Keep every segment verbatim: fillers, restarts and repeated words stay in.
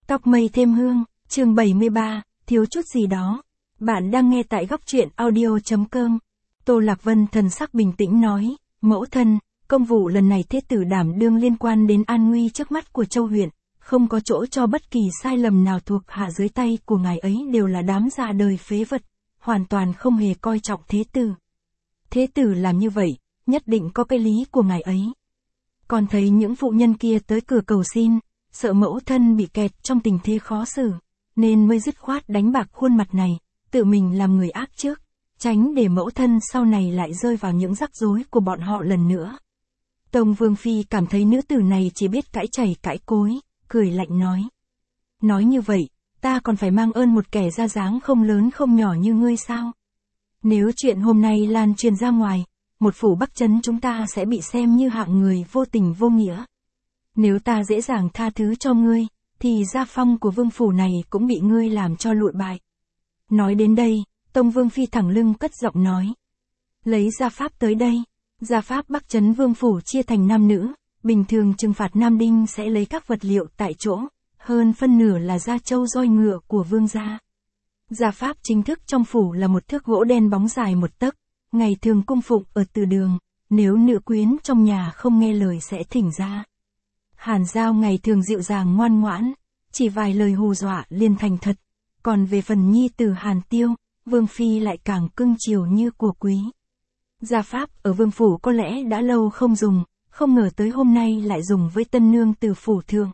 Tóc mây thêm hương, chương bảy mươi ba, thiếu chút gì đó. Bạn đang nghe tại góc truyện audio.com. Tô Lạc Vân thần sắc bình tĩnh nói, mẫu thân, công vụ lần này thế tử đảm đương liên quan đến an nguy trước mắt của Châu huyện, không có chỗ cho bất kỳ sai lầm nào thuộc hạ dưới tay của ngài ấy đều là đám già đời phế vật, hoàn toàn không hề coi trọng thế tử. Thế tử làm như vậy, nhất định có cái lý của ngài ấy. Còn thấy những phụ nhân kia tới cửa cầu xin, sợ mẫu thân bị kẹt trong tình thế khó xử, nên mới dứt khoát đánh bạc khuôn mặt này, tự mình làm người ác trước, tránh để mẫu thân sau này lại rơi vào những rắc rối của bọn họ lần nữa. Tông Vương Phi cảm thấy nữ tử này chỉ biết cãi chảy cãi cối, cười lạnh nói. Nói như vậy, ta còn phải mang ơn một kẻ ra dáng không lớn không nhỏ như ngươi sao? Nếu chuyện hôm nay lan truyền ra ngoài, một phủ Bắc Trấn chúng ta sẽ bị xem như hạng người vô tình vô nghĩa. Nếu ta dễ dàng tha thứ cho ngươi, thì gia phong của vương phủ này cũng bị ngươi làm cho lụi bại. Nói đến đây, Tông Vương Phi thẳng lưng cất giọng nói. Lấy gia pháp tới đây, gia pháp Bắc Trấn vương phủ chia thành nam nữ, bình thường trừng phạt nam đinh sẽ lấy các vật liệu tại chỗ, hơn phân nửa là da trâu roi ngựa của vương gia. Gia pháp chính thức trong phủ là một thước gỗ đen bóng dài một tấc, ngày thường cung phụng ở từ đường, nếu nữ quyến trong nhà không nghe lời sẽ thỉnh ra. Hàn Giao ngày thường dịu dàng ngoan ngoãn, chỉ vài lời hù dọa liền thành thật, còn về phần nhi tử Hàn Tiêu, Vương Phi lại càng cưng chiều như của quý. Gia pháp ở vương phủ có lẽ đã lâu không dùng, không ngờ tới hôm nay lại dùng với tân nương từ phủ thượng.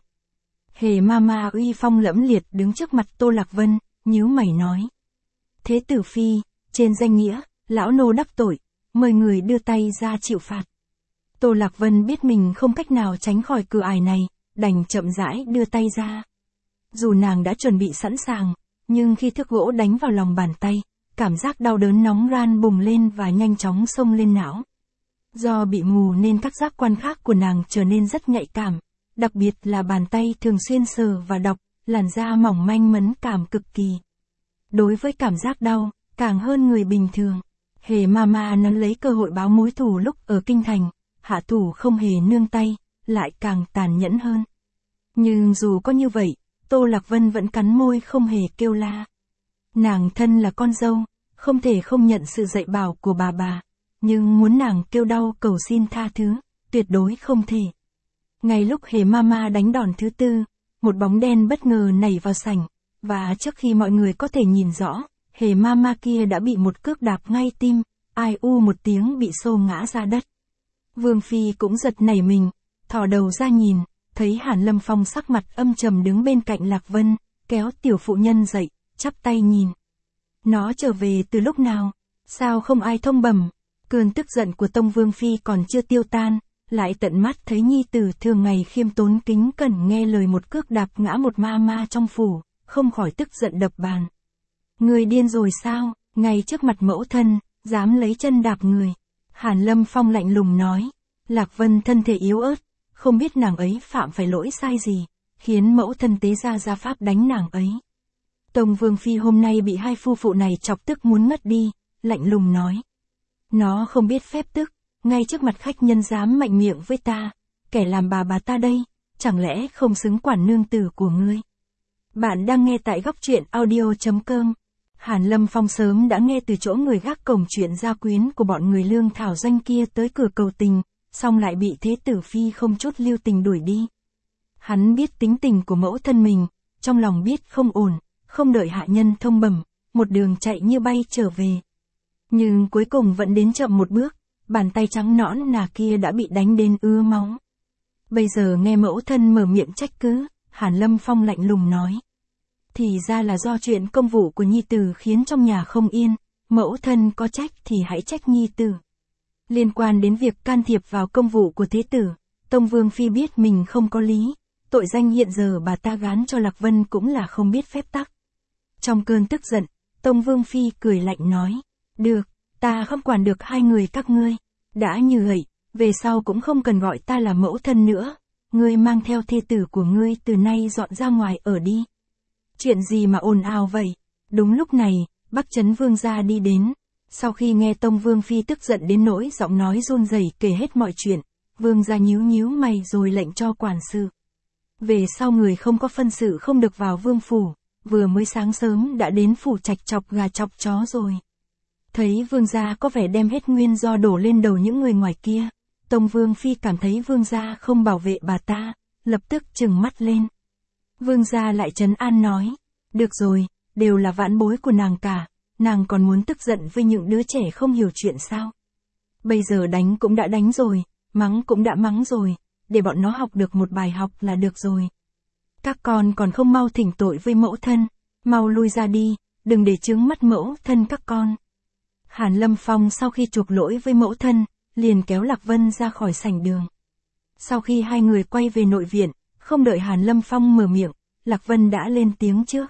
Hề Mama uy phong lẫm liệt đứng trước mặt Tô Lạc Vân, nhíu mày nói. Thế tử Phi, trên danh nghĩa, lão nô đắc tội, mời người đưa tay ra chịu phạt. Tô Lạc Vân biết mình không cách nào tránh khỏi cửa ải này, đành chậm rãi đưa tay ra. Dù nàng đã chuẩn bị sẵn sàng, nhưng khi thước gỗ đánh vào lòng bàn tay, cảm giác đau đớn nóng ran bùng lên và nhanh chóng xông lên não. Do bị mù nên các giác quan khác của nàng trở nên rất nhạy cảm, đặc biệt là bàn tay thường xuyên sờ và đọc, làn da mỏng manh mẫn cảm cực kỳ. Đối với cảm giác đau, càng hơn người bình thường, Hề Mama nắm lấy cơ hội báo mối thù lúc ở kinh thành, hạ thủ không hề nương tay, lại càng tàn nhẫn hơn. Nhưng dù có như vậy, Tô Lạc Vân vẫn cắn môi không hề kêu la. Nàng thân là con dâu, không thể không nhận sự dạy bảo của bà bà, nhưng muốn nàng kêu đau cầu xin tha thứ, tuyệt đối không thể. Ngay lúc Hề Mama đánh đòn thứ tư, một bóng đen bất ngờ nảy vào sảnh, và trước khi mọi người có thể nhìn rõ, Hề Mama kia đã bị một cước đạp ngay tim, ai u một tiếng bị xô ngã ra đất. Vương Phi cũng giật nảy mình, thò đầu ra nhìn, thấy Hàn Lâm Phong sắc mặt âm trầm đứng bên cạnh Lạc Vân, kéo tiểu phụ nhân dậy, chắp tay nhìn. Nó trở về từ lúc nào? Sao không ai thông bẩm? Cơn tức giận của Tông Vương Phi còn chưa tiêu tan, lại tận mắt thấy nhi tử thường ngày khiêm tốn kính cẩn nghe lời một cước đạp ngã một ma ma trong phủ, không khỏi tức giận đập bàn. Người điên rồi sao? Ngay trước mặt mẫu thân, dám lấy chân đạp người. Hàn Lâm Phong lạnh lùng nói. Lạc Vân thân thể yếu ớt, không biết nàng ấy phạm phải lỗi sai gì, khiến mẫu thân tế ra gia pháp đánh nàng ấy. Tông Vương Phi hôm nay bị hai phu phụ này chọc tức muốn ngất đi, lạnh lùng nói. Nó không biết phép tức, ngay trước mặt khách nhân dám mạnh miệng với ta, kẻ làm bà bà ta đây, chẳng lẽ không xứng quản nương tử của ngươi. Bạn đang nghe tại góc truyện audio.com. Hàn Lâm Phong sớm đã nghe từ chỗ người gác cổng chuyện gia quyến của bọn người lương thảo doanh kia tới cửa cầu tình, xong lại bị thế tử Phi không chút lưu tình đuổi đi. Hắn biết tính tình của mẫu thân mình, trong lòng biết không ổn, không đợi hạ nhân thông bẩm, một đường chạy như bay trở về. Nhưng cuối cùng vẫn đến chậm một bước, bàn tay trắng nõn nà kia đã bị đánh đến ứa máu. Bây giờ nghe mẫu thân mở miệng trách cứ, Hàn Lâm Phong lạnh lùng nói. Thì ra là do chuyện công vụ của nhi tử khiến trong nhà không yên, mẫu thân có trách thì hãy trách nhi tử. Liên quan đến việc can thiệp vào công vụ của thế tử, Tông Vương Phi biết mình không có lý, tội danh hiện giờ bà ta gán cho Lạc Vân cũng là không biết phép tắc. Trong cơn tức giận, Tông Vương Phi cười lạnh nói, được, ta không quản được hai người các ngươi, đã như vậy, về sau cũng không cần gọi ta là mẫu thân nữa, ngươi mang theo thê tử của ngươi từ nay dọn ra ngoài ở đi. Chuyện gì mà ồn ào vậy? Đúng lúc này, Bắc Trấn Vương gia đi đến. Sau khi nghe Tông Vương Phi tức giận đến nỗi giọng nói run rẩy kể hết mọi chuyện, Vương gia nhíu nhíu mày rồi lệnh cho quản sự. Về sau người không có phân sự không được vào vương phủ, vừa mới sáng sớm đã đến phủ trạch chọc gà chọc chó rồi. Thấy vương gia có vẻ đem hết nguyên do đổ lên đầu những người ngoài kia, Tông Vương Phi cảm thấy vương gia không bảo vệ bà ta, lập tức trừng mắt lên. Vương gia lại trấn an nói, được rồi, đều là vãn bối của nàng cả, nàng còn muốn tức giận với những đứa trẻ không hiểu chuyện sao. Bây giờ đánh cũng đã đánh rồi, mắng cũng đã mắng rồi, để bọn nó học được một bài học là được rồi. Các con còn không mau thỉnh tội với mẫu thân, mau lui ra đi, đừng để chướng mắt mẫu thân các con. Hàn Lâm Phong sau khi chuộc lỗi với mẫu thân, liền kéo Lạc Vân ra khỏi sảnh đường. Sau khi hai người quay về nội viện, không đợi Hàn Lâm Phong mở miệng, Lạc Vân đã lên tiếng trước.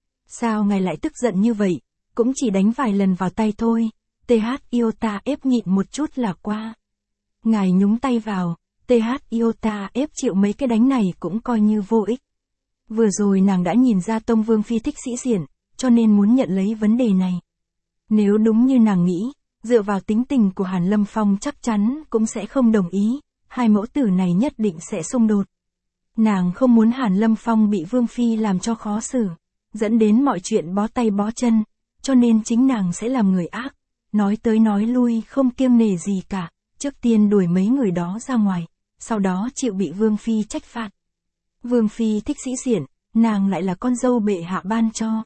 Sao ngài lại tức giận như vậy, cũng chỉ đánh vài lần vào tay thôi, tê hát Iota ép nhịn một chút là qua. Ngài nhúng tay vào, tê hát Iota ép chịu mấy cái đánh này cũng coi như vô ích. Vừa rồi nàng đã nhìn ra Tông Vương Phi thích sĩ diện, cho nên muốn nhận lấy vấn đề này. Nếu đúng như nàng nghĩ, dựa vào tính tình của Hàn Lâm Phong chắc chắn cũng sẽ không đồng ý, hai mẫu tử này nhất định sẽ xung đột. Nàng không muốn Hàn Lâm Phong bị Vương Phi làm cho khó xử, dẫn đến mọi chuyện bó tay bó chân, cho nên chính nàng sẽ làm người ác, nói tới nói lui không kiêng nể gì cả, trước tiên đuổi mấy người đó ra ngoài, sau đó chịu bị Vương Phi trách phạt. Vương Phi thích sĩ diện, nàng lại là con dâu bệ hạ ban cho.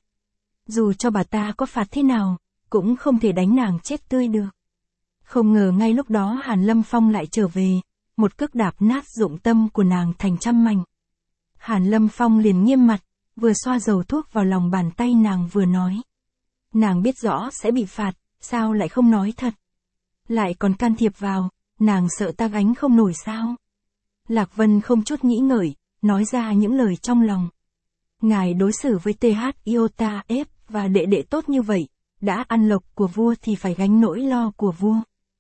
Dù cho bà ta có phạt thế nào, cũng không thể đánh nàng chết tươi được. Không ngờ ngay lúc đó Hàn Lâm Phong lại trở về, một cước đạp nát dụng tâm của nàng thành trăm mảnh. Hàn Lâm Phong liền nghiêm mặt, vừa xoa dầu thuốc vào lòng bàn tay nàng vừa nói. Nàng biết rõ sẽ bị phạt, sao lại không nói thật? Lại còn can thiệp vào, nàng sợ ta gánh không nổi sao? Lạc Vân không chút nghĩ ngợi, nói ra những lời trong lòng. Ngài đối xử với tê hát Iota ép và đệ đệ tốt như vậy, đã ăn lộc của vua thì phải gánh nỗi lo của vua.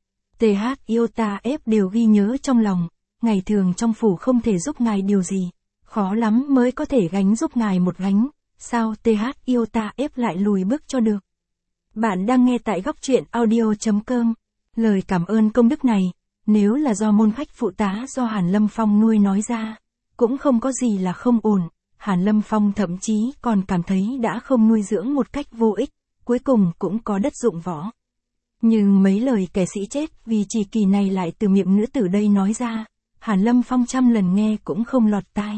tê hát Iota ép đều ghi nhớ trong lòng, ngày thường trong phủ không thể giúp ngài điều gì, khó lắm mới có thể gánh giúp ngài một gánh, sao tê hát Iota ép lại lùi bước cho được. Bạn đang nghe tại góc truyện audio chấm com. Lời cảm ơn công đức này, nếu là do môn khách phụ tá do Hàn Lâm Phong nuôi nói ra, cũng không có gì là không ổn. Hàn Lâm Phong thậm chí còn cảm thấy đã không nuôi dưỡng một cách vô ích, cuối cùng cũng có đất dụng võ. Nhưng mấy lời kẻ sĩ chết vì chỉ kỳ này lại từ miệng nữ tử đây nói ra, Hàn Lâm Phong trăm lần nghe cũng không lọt tai.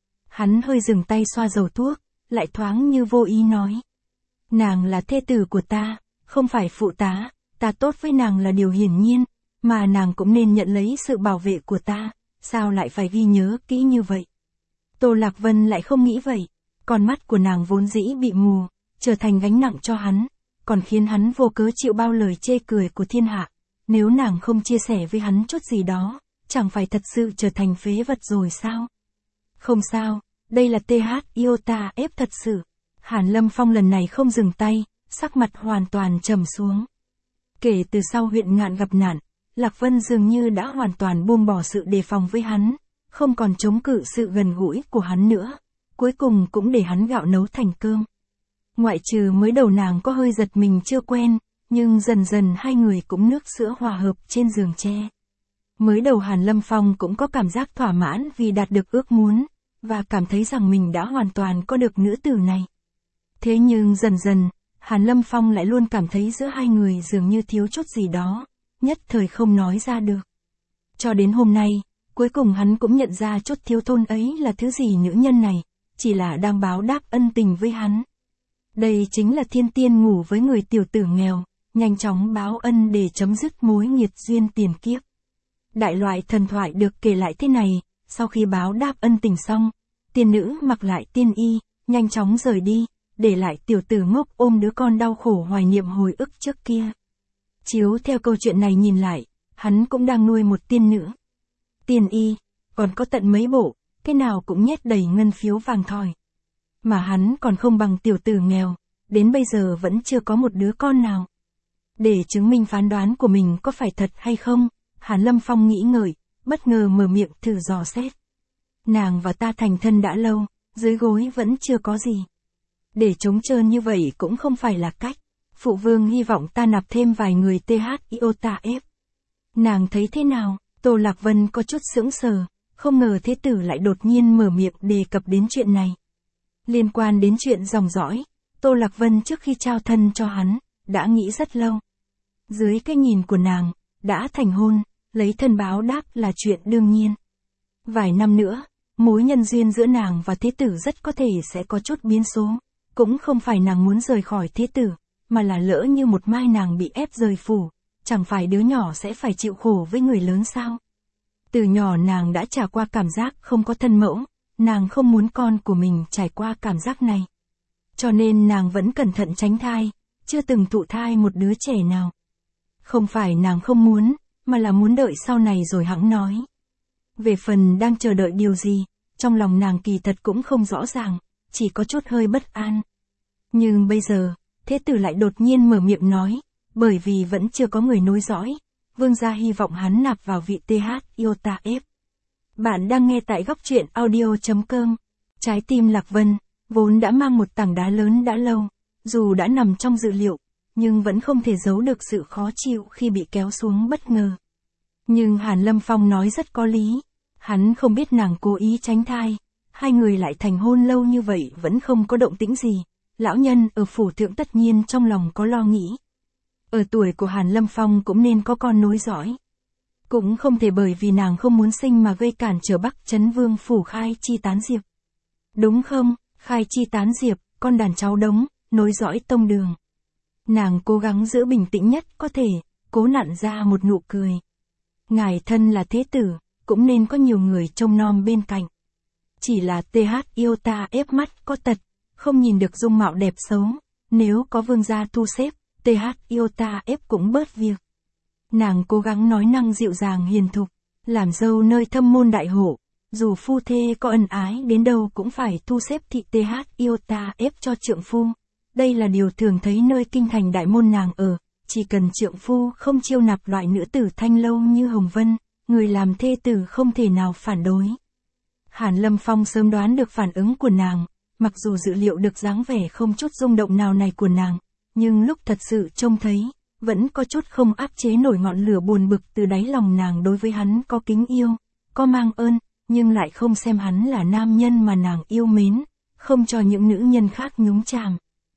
Hắn hơi dừng tay xoa dầu thuốc, lại thoáng như vô ý nói. Nàng là thê tử của ta, không phải phụ tá, ta tốt với nàng là điều hiển nhiên, mà nàng cũng nên nhận lấy sự bảo vệ của ta, sao lại phải ghi nhớ kỹ như vậy. Tô Lạc Vân lại không nghĩ vậy, con mắt của nàng vốn dĩ bị mù, trở thành gánh nặng cho hắn, còn khiến hắn vô cớ chịu bao lời chê cười của thiên hạ. Nếu nàng không chia sẻ với hắn chút gì đó, chẳng phải thật sự trở thành phế vật rồi sao? Không sao, đây là tê hát Iota ép thật sự. Hàn Lâm Phong lần này không dừng tay, sắc mặt hoàn toàn trầm xuống. Kể từ sau huyện Ngạn gặp nạn, Lạc Vân dường như đã hoàn toàn buông bỏ sự đề phòng với hắn, không còn chống cự sự gần gũi của hắn nữa, cuối cùng cũng để hắn gạo nấu thành cơm. Ngoại trừ mới đầu nàng có hơi giật mình chưa quen, nhưng dần dần hai người cũng nước sữa hòa hợp trên giường tre. Mới đầu Hàn Lâm Phong cũng có cảm giác thỏa mãn vì đạt được ước muốn, và cảm thấy rằng mình đã hoàn toàn có được nữ tử này. Thế nhưng dần dần, Hàn Lâm Phong lại luôn cảm thấy giữa hai người dường như thiếu chút gì đó, nhất thời không nói ra được. Cho đến hôm nay, cuối cùng hắn cũng nhận ra chút thiếu thốn ấy là thứ gì nữ nhân này, chỉ là đang báo đáp ân tình với hắn. Đây chính là thiên tiên ngủ với người tiểu tử nghèo, nhanh chóng báo ân để chấm dứt mối nghiệt duyên tiền kiếp. Đại loại thần thoại được kể lại thế này, sau khi báo đáp ân tình xong, tiên nữ mặc lại tiên y, nhanh chóng rời đi, để lại tiểu tử ngốc ôm đứa con đau khổ hoài niệm hồi ức trước kia. Chiếu theo câu chuyện này nhìn lại, hắn cũng đang nuôi một tiên nữ. Tiên y, còn có tận mấy bộ, cái nào cũng nhét đầy ngân phiếu vàng thỏi. Mà hắn còn không bằng tiểu tử nghèo, đến bây giờ vẫn chưa có một đứa con nào. Để chứng minh phán đoán của mình có phải thật hay không, Hàn Lâm Phong nghĩ ngợi, bất ngờ mở miệng thử dò xét. Nàng và ta thành thân đã lâu, dưới gối vẫn chưa có gì. Để trống trơn như vậy cũng không phải là cách. Phụ vương hy vọng ta nạp thêm vài người tê hát Iota ép. Nàng thấy thế nào? Tô Lạc Vân có chút sững sờ, không ngờ thế tử lại đột nhiên mở miệng đề cập đến chuyện này. Liên quan đến chuyện dòng dõi, Tô Lạc Vân trước khi trao thân cho hắn, đã nghĩ rất lâu. Dưới cái nhìn của nàng, đã thành hôn, lấy thân báo đáp là chuyện đương nhiên. Vài năm nữa, mối nhân duyên giữa nàng và thế tử rất có thể sẽ có chút biến số. Cũng không phải nàng muốn rời khỏi thế tử, mà là lỡ như một mai nàng bị ép rời phủ, chẳng phải đứa nhỏ sẽ phải chịu khổ với người lớn sao? Từ nhỏ nàng đã trải qua cảm giác không có thân mẫu, nàng không muốn con của mình trải qua cảm giác này. Cho nên nàng vẫn cẩn thận tránh thai, chưa từng thụ thai một đứa trẻ nào. Không phải nàng không muốn, mà là muốn đợi sau này rồi hẵng nói. Về phần đang chờ đợi điều gì, trong lòng nàng kỳ thật cũng không rõ ràng, chỉ có chút hơi bất an. Nhưng bây giờ, thế tử lại đột nhiên mở miệng nói, bởi vì vẫn chưa có người nối dõi, vương gia hy vọng hắn nạp vào vị tê hát Iota F. Bạn đang nghe tại góc truyện audio chấm com. Trái tim Lạc Vân, vốn đã mang một tảng đá lớn đã lâu, dù đã nằm trong dự liệu, nhưng vẫn không thể giấu được sự khó chịu khi bị kéo xuống bất ngờ. Nhưng Hàn Lâm Phong nói rất có lý, hắn không biết nàng cố ý tránh thai, hai người lại thành hôn lâu như vậy vẫn không có động tĩnh gì, lão nhân ở phủ thượng tất nhiên trong lòng có lo nghĩ. Ở tuổi của Hàn Lâm Phong cũng nên có con nối dõi. Cũng không thể bởi vì nàng không muốn sinh mà gây cản trở Bắc Chấn Vương phủ Khai Chi Tán Diệp. Đúng không, Khai Chi Tán Diệp, con đàn cháu đống, nối dõi tông đường. Nàng cố gắng giữ bình tĩnh nhất có thể, cố nặn ra một nụ cười. Ngài thân là thế tử, cũng nên có nhiều người trông nom bên cạnh. Chỉ là tê hát Iota F mắt có tật, không nhìn được dung mạo đẹp xấu, nếu có vương gia thu xếp, tê hát Iota F cũng bớt việc. Nàng cố gắng nói năng dịu dàng hiền thục, làm dâu nơi thâm môn đại hộ, dù phu thê có ân ái đến đâu cũng phải thu xếp thị tê hát Iota F cho trượng phu. Đây là điều thường thấy nơi kinh thành đại môn nàng ở, chỉ cần trượng phu không chiêu nạp loại nữ tử thanh lâu như Hồng Vân, người làm thê tử không thể nào phản đối. Hàn Lâm Phong sớm đoán được phản ứng của nàng, mặc dù dự liệu được dáng vẻ không chút rung động nào này của nàng, nhưng lúc thật sự trông thấy, vẫn có chút không áp chế nổi ngọn lửa buồn bực từ đáy lòng nàng đối với hắn có kính yêu, có mang ơn, nhưng lại không xem hắn là nam nhân mà nàng yêu mến, không cho những nữ nhân khác nhúng chàm.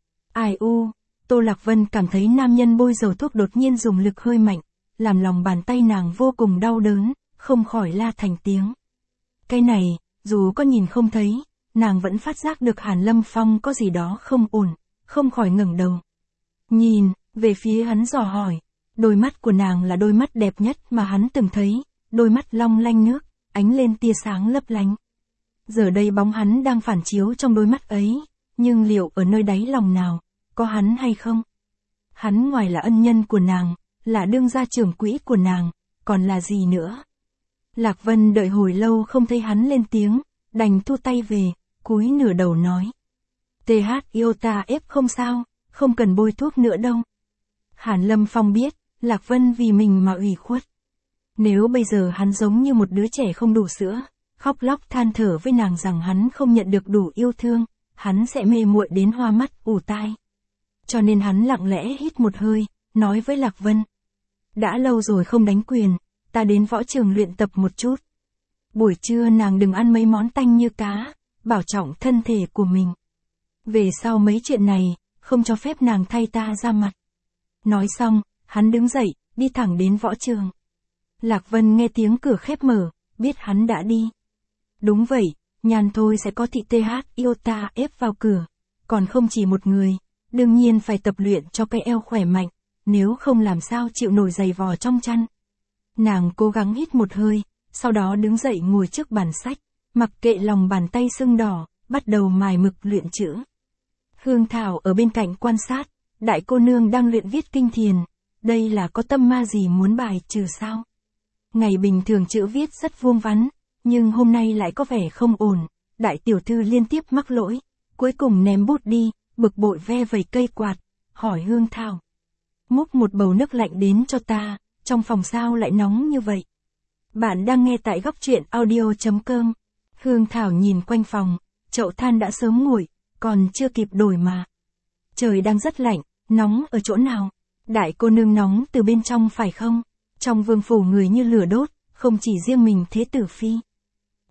Ai u, Tô Lạc Vân cảm thấy nam nhân bôi dầu thuốc đột nhiên dùng lực hơi mạnh, làm lòng bàn tay nàng vô cùng đau đớn, không khỏi la thành tiếng. Cái này, dù có nhìn không thấy, nàng vẫn phát giác được Hàn Lâm Phong có gì đó không ổn, không khỏi ngẩng đầu. Nhìn, về phía hắn dò hỏi, đôi mắt của nàng là đôi mắt đẹp nhất mà hắn từng thấy, đôi mắt long lanh nước, ánh lên tia sáng lấp lánh. Giờ đây bóng hắn đang phản chiếu trong đôi mắt ấy, nhưng liệu ở nơi đáy lòng nào, có hắn hay không? Hắn ngoài là ân nhân của nàng, là đương gia trưởng quỹ của nàng, còn là gì nữa? Lạc Vân đợi hồi lâu không thấy hắn lên tiếng, đành thu tay về, cúi nửa đầu nói. tê hát Iota F không sao, không cần bôi thuốc nữa đâu. Hàn Lâm Phong biết, Lạc Vân vì mình mà ủy khuất. Nếu bây giờ hắn giống như một đứa trẻ không đủ sữa, khóc lóc than thở với nàng rằng hắn không nhận được đủ yêu thương, hắn sẽ mê muội đến hoa mắt, ù tai. Cho nên hắn lặng lẽ hít một hơi, nói với Lạc Vân. Đã lâu rồi không đánh quyền, ta đến võ trường luyện tập một chút. Buổi trưa nàng đừng ăn mấy món tanh như cá, bảo trọng thân thể của mình. Về sau mấy chuyện này, không cho phép nàng thay ta ra mặt. Nói xong, hắn đứng dậy, đi thẳng đến võ trường. Lạc Vân nghe tiếng cửa khép mở, biết hắn đã đi. Đúng vậy, nhàn thôi sẽ có thị tê hát Iota F vào cửa, còn không chỉ một người, đương nhiên phải tập luyện cho cái eo khỏe mạnh, nếu không làm sao chịu nổi giày vò trong chăn. Nàng cố gắng hít một hơi, sau đó đứng dậy ngồi trước bàn sách, mặc kệ lòng bàn tay sưng đỏ, bắt đầu mài mực luyện chữ. Hương Thảo ở bên cạnh quan sát, đại cô nương đang luyện viết kinh thiền, đây là có tâm ma gì muốn bài trừ sao? Ngày bình thường chữ viết rất vuông vắn, nhưng hôm nay lại có vẻ không ổn, đại tiểu thư liên tiếp mắc lỗi, cuối cùng ném bút đi, bực bội ve vẩy cây quạt, hỏi Hương Thảo. Múc một bầu nước lạnh đến cho ta, trong phòng sao lại nóng như vậy? Bạn đang nghe tại góc truyện audio chấm com. Hương Thảo nhìn quanh phòng, chậu than đã sớm nguội, còn chưa kịp đổi mà. Trời đang rất lạnh, nóng ở chỗ nào? Đại cô nương nóng từ bên trong phải không? Trong vương phủ người như lửa đốt, không chỉ riêng mình thế tử phi.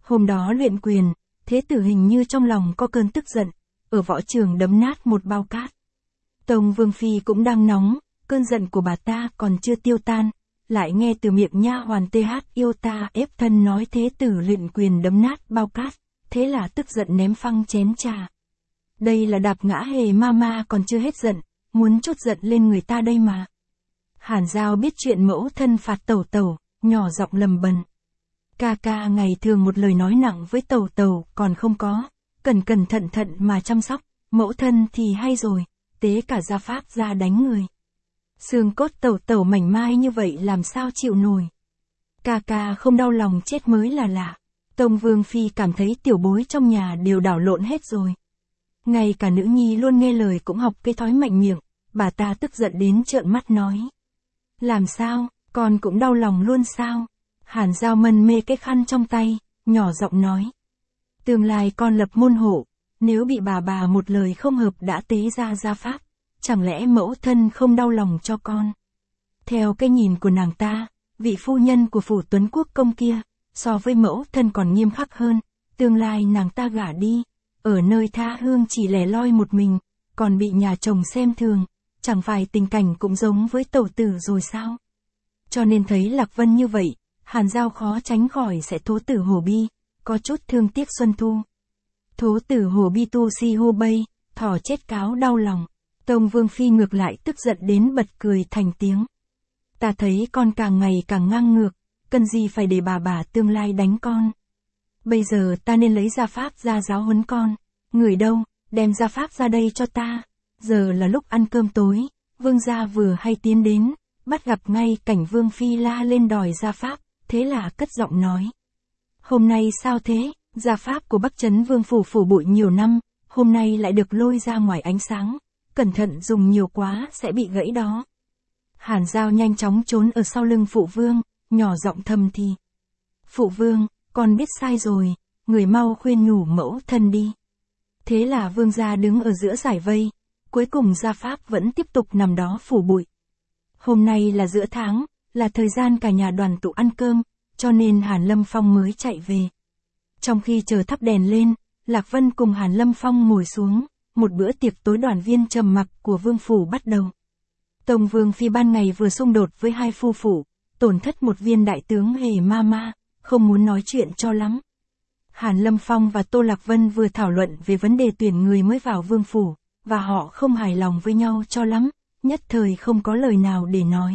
Hôm đó luyện quyền, Thế Tử hình như trong lòng có cơn tức giận, ở võ trường đấm nát một bao cát. Tông Vương Phi cũng đang nóng, cơn giận của bà ta còn chưa tiêu tan, lại nghe từ miệng nha hoàn tê hát yêu ta ép thân nói Thế Tử luyện quyền đấm nát bao cát, thế là tức giận ném phăng chén trà. Đây là đạp ngã Hề Mama còn chưa hết giận, muốn trút giận lên người ta đây mà. Hàn Giao biết chuyện mẫu thân phạt Tẩu Tẩu, nhỏ giọng lầm bầm. Ca ca ngày thường một lời nói nặng với Tẩu Tẩu còn không có, cẩn cẩn thận thận mà chăm sóc, mẫu thân thì hay rồi, tế cả gia pháp ra đánh người. Xương cốt Tẩu Tẩu mảnh mai như vậy làm sao chịu nổi. Ca ca không đau lòng chết mới là lạ. Tông Vương Phi cảm thấy tiểu bối trong nhà đều đảo lộn hết rồi. Ngay cả nữ nhi luôn nghe lời cũng học cái thói mạnh miệng, bà ta tức giận đến trợn mắt nói. Làm sao, con cũng đau lòng luôn sao? Hàn Giao mân mê cái khăn trong tay, nhỏ giọng nói. Tương lai con lập môn hộ, nếu bị bà bà một lời không hợp đã tế ra gia pháp, chẳng lẽ mẫu thân không đau lòng cho con? Theo cái nhìn của nàng ta, vị phu nhân của phủ Tuấn Quốc công kia, so với mẫu thân còn nghiêm khắc hơn, tương lai nàng ta gả đi, ở nơi tha hương chỉ lẻ loi một mình, còn bị nhà chồng xem thường, chẳng phải tình cảnh cũng giống với Tẩu Tử rồi sao? Cho nên thấy Lạc Vân như vậy, Hàn Giao khó tránh khỏi sẽ thố tử hổ bi, có chút thương tiếc Xuân Thu. Thố tử hổ bi tu si hô bay, thỏ chết cáo đau lòng. Tông Vương Phi ngược lại tức giận đến bật cười thành tiếng. Ta thấy con càng ngày càng ngang ngược, cần gì phải để bà bà tương lai đánh con. Bây giờ ta nên lấy gia pháp ra giáo huấn con. Người đâu, đem gia pháp ra đây cho ta. Giờ là lúc ăn cơm tối, Vương gia vừa hay tiến đến, bắt gặp ngay cảnh Vương Phi la lên đòi gia pháp, thế là cất giọng nói. Hôm nay sao thế, gia pháp của Bắc Trấn Vương phủ phủ bụi nhiều năm, hôm nay lại được lôi ra ngoài ánh sáng, cẩn thận dùng nhiều quá sẽ bị gãy đó. Hàn Giao nhanh chóng trốn ở sau lưng Phụ Vương, nhỏ giọng thầm thì. Phụ Vương, con biết sai rồi, người mau khuyên nhủ mẫu thân đi. Thế là Vương gia đứng ở giữa giải vây, cuối cùng gia pháp vẫn tiếp tục nằm đó phủ bụi. Hôm nay là giữa tháng, là thời gian cả nhà đoàn tụ ăn cơm, cho nên Hàn Lâm Phong mới chạy về. Trong khi chờ thắp đèn lên, Lạc Vân cùng Hàn Lâm Phong ngồi xuống, một bữa tiệc tối đoàn viên trầm mặc của Vương phủ bắt đầu. Tông Vương Phi ban ngày vừa xung đột với hai phu phụ, tổn thất một viên đại tướng Hề Mama, không muốn nói chuyện cho lắm. Hàn Lâm Phong và Tô Lạc Vân vừa thảo luận về vấn đề tuyển người mới vào Vương phủ, và họ không hài lòng với nhau cho lắm, nhất thời không có lời nào để nói.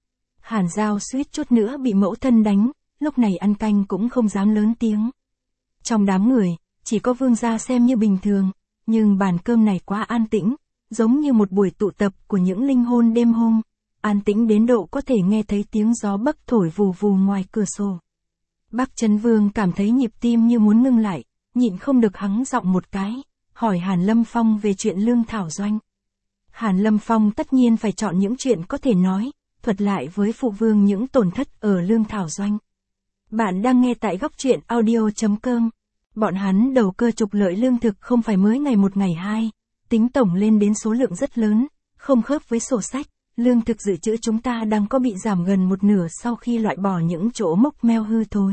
Hàn Giao suýt chút nữa bị mẫu thân đánh, lúc này ăn canh cũng không dám lớn tiếng. Trong đám người, chỉ có Vương gia xem như bình thường, nhưng bàn cơm này quá an tĩnh, giống như một buổi tụ tập của những linh hồn đêm hôm, an tĩnh đến độ có thể nghe thấy tiếng gió bấc thổi vù vù ngoài cửa sổ. Bắc Trấn Vương cảm thấy nhịp tim như muốn ngưng lại, nhịn không được hắng giọng một cái, hỏi Hàn Lâm Phong về chuyện lương thảo doanh. Hàn Lâm Phong tất nhiên phải chọn những chuyện có thể nói, thuật lại với Phụ Vương những tổn thất ở lương thảo doanh. Bạn đang nghe tại góc truyện audio chấm com. Bọn hắn đầu cơ trục lợi lương thực không phải mới ngày một ngày hai, tính tổng lên đến số lượng rất lớn, không khớp với sổ sách, lương thực dự trữ chúng ta đang có bị giảm gần một nửa sau khi loại bỏ những chỗ mốc meo hư thối.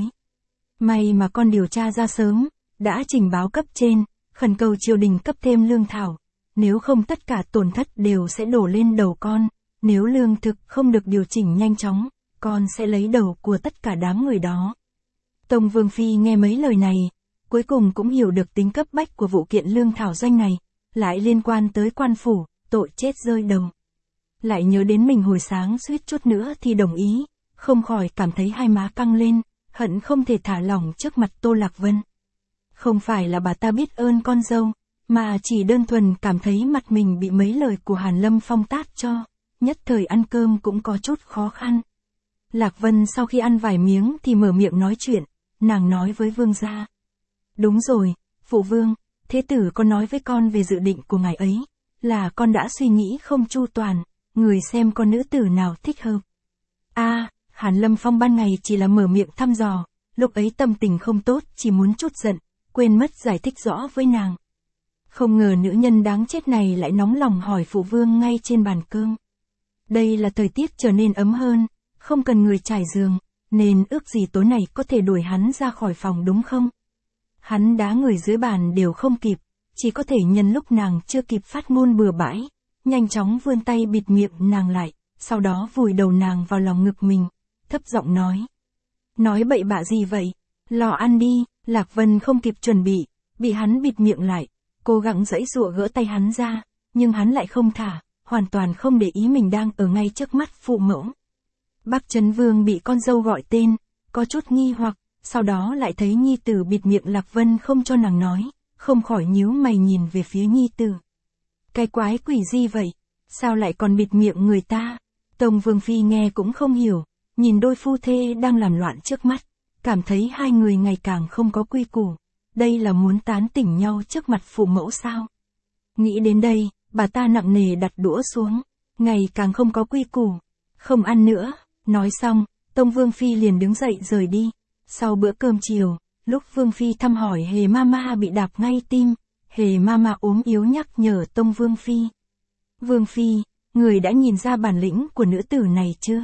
May mà con điều tra ra sớm, đã trình báo cấp trên, khẩn cầu triều đình cấp thêm lương thảo, nếu không tất cả tổn thất đều sẽ đổ lên đầu con, nếu lương thực không được điều chỉnh nhanh chóng, con sẽ lấy đầu của tất cả đám người đó. Tông Vương Phi nghe mấy lời này, cuối cùng cũng hiểu được tính cấp bách của vụ kiện lương thảo doanh này, lại liên quan tới quan phủ, tội chết rơi đầu. Lại nhớ đến mình hồi sáng suýt chút nữa thì đồng ý, không khỏi cảm thấy hai má căng lên, hận không thể thả lỏng trước mặt Tô Lạc Vân. Không phải là bà ta biết ơn con dâu, mà chỉ đơn thuần cảm thấy mặt mình bị mấy lời của Hàn Lâm Phong tát cho, nhất thời ăn cơm cũng có chút khó khăn. Lạc Vân sau khi ăn vài miếng thì mở miệng nói chuyện, nàng nói với Vương gia. Đúng rồi, Phụ Vương, Thế Tử có nói với con về dự định của ngài ấy, là con đã suy nghĩ không chu toàn, người xem con nữ tử nào thích hợp. A, à, Hàn Lâm Phong ban ngày chỉ là mở miệng thăm dò, lúc ấy tâm tình không tốt, chỉ muốn chút giận, quên mất giải thích rõ với nàng. Không ngờ nữ nhân đáng chết này lại nóng lòng hỏi Phụ Vương ngay trên bàn cơm. Đây là thời tiết trở nên ấm hơn, không cần người trải giường, nên ước gì tối nay có thể đuổi hắn ra khỏi phòng đúng không? Hắn đá người dưới bàn đều không kịp, chỉ có thể nhân lúc nàng chưa kịp phát ngôn bừa bãi, nhanh chóng vươn tay bịt miệng nàng lại, sau đó vùi đầu nàng vào lòng ngực mình, thấp giọng nói. Nói bậy bạ gì vậy? Lò ăn đi. Lạc Vân không kịp chuẩn bị, bị hắn bịt miệng lại, cố gắng giãy giụa gỡ tay hắn ra, nhưng hắn lại không thả, hoàn toàn không để ý mình đang ở ngay trước mắt phụ mẫu. Bác Trấn Vương bị con dâu gọi tên, có chút nghi hoặc, sau đó lại thấy nhi tử bịt miệng Lạc Vân không cho nàng nói, không khỏi nhíu mày nhìn về phía nhi tử. Cái quái quỷ gì vậy? Sao lại còn bịt miệng người ta? Tông Vương Phi nghe cũng không hiểu, nhìn đôi phu thê đang làm loạn trước mắt, cảm thấy hai người ngày càng không có quy củ. Đây là muốn tán tỉnh nhau trước mặt phụ mẫu sao? Nghĩ đến đây, bà ta nặng nề đặt đũa xuống, ngày càng không có quy củ. Không ăn nữa. Nói xong, Tông Vương Phi liền đứng dậy rời đi. Sau bữa cơm chiều, lúc Vương Phi thăm hỏi Hề Mama bị đạp ngay tim, Hề Mama ốm yếu nhắc nhở Tông Vương Phi. Vương Phi, người đã nhìn ra bản lĩnh của nữ tử này chưa?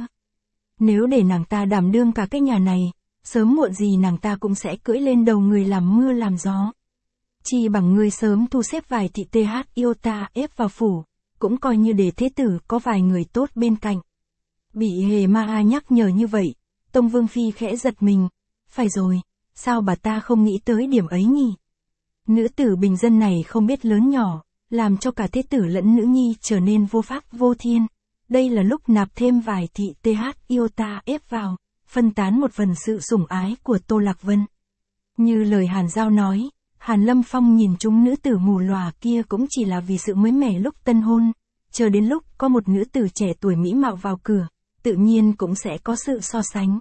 Nếu để nàng ta đảm đương cả cái nhà này, sớm muộn gì nàng ta cũng sẽ cưỡi lên đầu người làm mưa làm gió. Chỉ bằng người sớm thu xếp vài thị th yêu ta ép vào phủ, cũng coi như để thế tử có vài người tốt bên cạnh. Bị Hề Ma nhắc nhở như vậy, Tông Vương Phi khẽ giật mình. Phải rồi, sao bà ta không nghĩ tới điểm ấy nhỉ? Nữ tử bình dân này không biết lớn nhỏ, làm cho cả thế tử lẫn nữ nhi trở nên vô pháp vô thiên. Đây là lúc nạp thêm vài thị th yêu ta ép vào, phân tán một phần sự sủng ái của Tô Lạc Vân. Như lời Hàn Giao nói, Hàn Lâm Phong nhìn chúng nữ tử mù lòa kia cũng chỉ là vì sự mới mẻ lúc tân hôn, chờ đến lúc có một nữ tử trẻ tuổi mỹ mạo vào cửa, tự nhiên cũng sẽ có sự so sánh.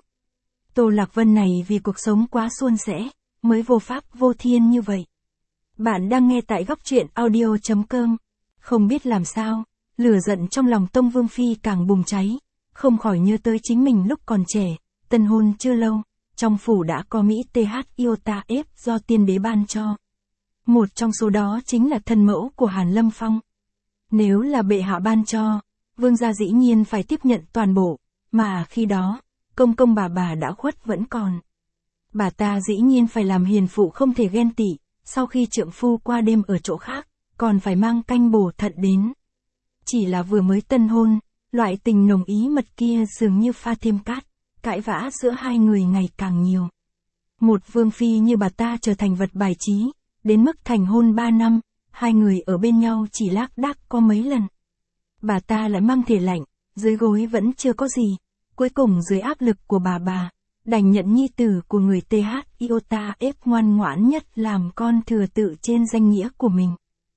Tô Lạc Vân này vì cuộc sống quá suôn sẻ, mới vô pháp vô thiên như vậy. Bạn đang nghe tại góc truyện audio chấm com. Không biết làm sao, lửa giận trong lòng Tông Vương Phi càng bùng cháy, không khỏi nhớ tới chính mình lúc còn trẻ, tân hôn chưa lâu, trong phủ đã có Mỹ th yêu ta ép do tiên đế ban cho. Một trong số đó chính là thân mẫu của Hàn Lâm Phong. Nếu là bệ hạ ban cho, vương gia dĩ nhiên phải tiếp nhận toàn bộ, mà khi đó, công công bà bà đã khuất vẫn còn. Bà ta dĩ nhiên phải làm hiền phụ không thể ghen tị, sau khi trượng phu qua đêm ở chỗ khác, còn phải mang canh bổ thận đến. Chỉ là vừa mới tân hôn, loại tình nồng ý mật kia dường như pha thêm cát, cãi vã giữa hai người ngày càng nhiều. Một vương phi như bà ta trở thành vật bài trí, đến mức thành hôn ba năm, hai người ở bên nhau chỉ lác đác có mấy lần. Bà ta lại mang thể lạnh, dưới gối vẫn chưa có gì, cuối cùng dưới áp lực của bà bà, đành nhận nhi tử của người th yêu ta ép ngoan ngoãn nhất làm con thừa tự trên danh nghĩa của mình.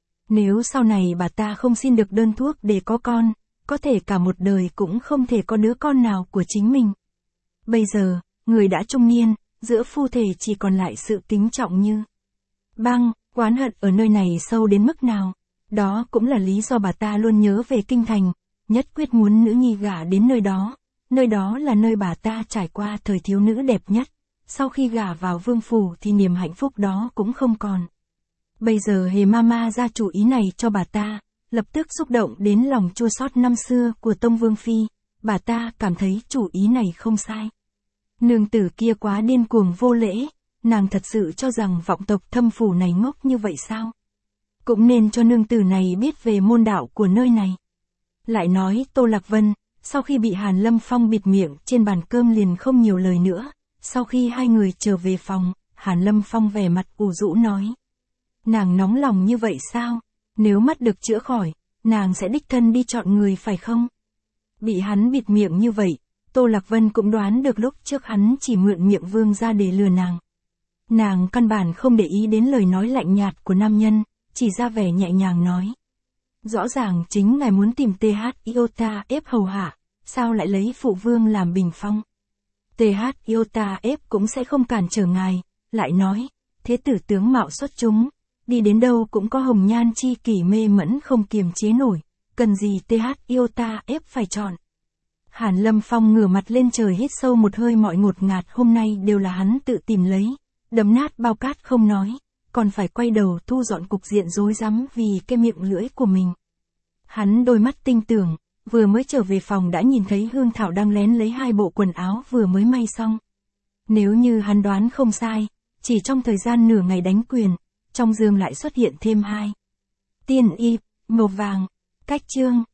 Nếu sau này bà ta không xin được đơn thuốc để có con, có thể cả một đời cũng không thể có đứa con nào của chính mình. Bây giờ, người đã trung niên, giữa phu thề chỉ còn lại sự kính trọng như băng, oán hận ở nơi này sâu đến mức nào. Đó cũng là lý do bà ta luôn nhớ về kinh thành, nhất quyết muốn nữ nhi gả đến nơi đó. Nơi đó là nơi bà ta trải qua thời thiếu nữ đẹp nhất. Sau khi gả vào vương phủ thì niềm hạnh phúc đó cũng không còn. Bây giờ Hề Mama ra chủ ý này cho bà ta, lập tức xúc động đến lòng chua xót năm xưa của Tông Vương Phi. Bà ta cảm thấy chủ ý này không sai. Nương tử kia quá điên cuồng vô lễ, nàng thật sự cho rằng vọng tộc Thâm phủ này ngốc như vậy sao? Cũng nên cho nương tử này biết về môn đạo của nơi này. Lại nói Tô Lạc Vân, sau khi bị Hàn Lâm Phong bịt miệng trên bàn cơm liền không nhiều lời nữa. Sau khi hai người trở về phòng, Hàn Lâm Phong vẻ mặt ủ rũ nói. Nàng nóng lòng như vậy sao? Nếu mắt được chữa khỏi, nàng sẽ đích thân đi chọn người phải không? Bị hắn bịt miệng như vậy, Tô Lạc Vân cũng đoán được lúc trước hắn chỉ mượn miệng vương ra để lừa nàng. Nàng căn bản không để ý đến lời nói lạnh nhạt của nam nhân, chỉ ra vẻ nhẹ nhàng nói. Rõ ràng chính ngài muốn tìm th yêu ta ép hầu hạ, sao lại lấy phụ vương làm bình phong? th yêu ta ép cũng sẽ không cản trở ngài, lại nói, thế tử tướng mạo xuất chúng, đi đến đâu cũng có hồng nhan chi kỷ mê mẫn không kiềm chế nổi, cần gì th yêu ta ép phải chọn. Hàn Lâm Phong ngửa mặt lên trời hít sâu một hơi, mọi ngột ngạt hôm nay đều là hắn tự tìm lấy, đấm nát bao cát không nói, còn phải quay đầu thu dọn cục diện rối rắm vì cái miệng lưỡi của mình. Hắn đôi mắt tinh tưởng, vừa mới trở về phòng đã nhìn thấy Hương Thảo đang lén lấy hai bộ quần áo vừa mới may xong. Nếu như hắn đoán không sai, Chỉ trong thời gian nửa ngày đánh quyền, trong giường lại xuất hiện thêm hai tiên y, màu vàng. Cách chương,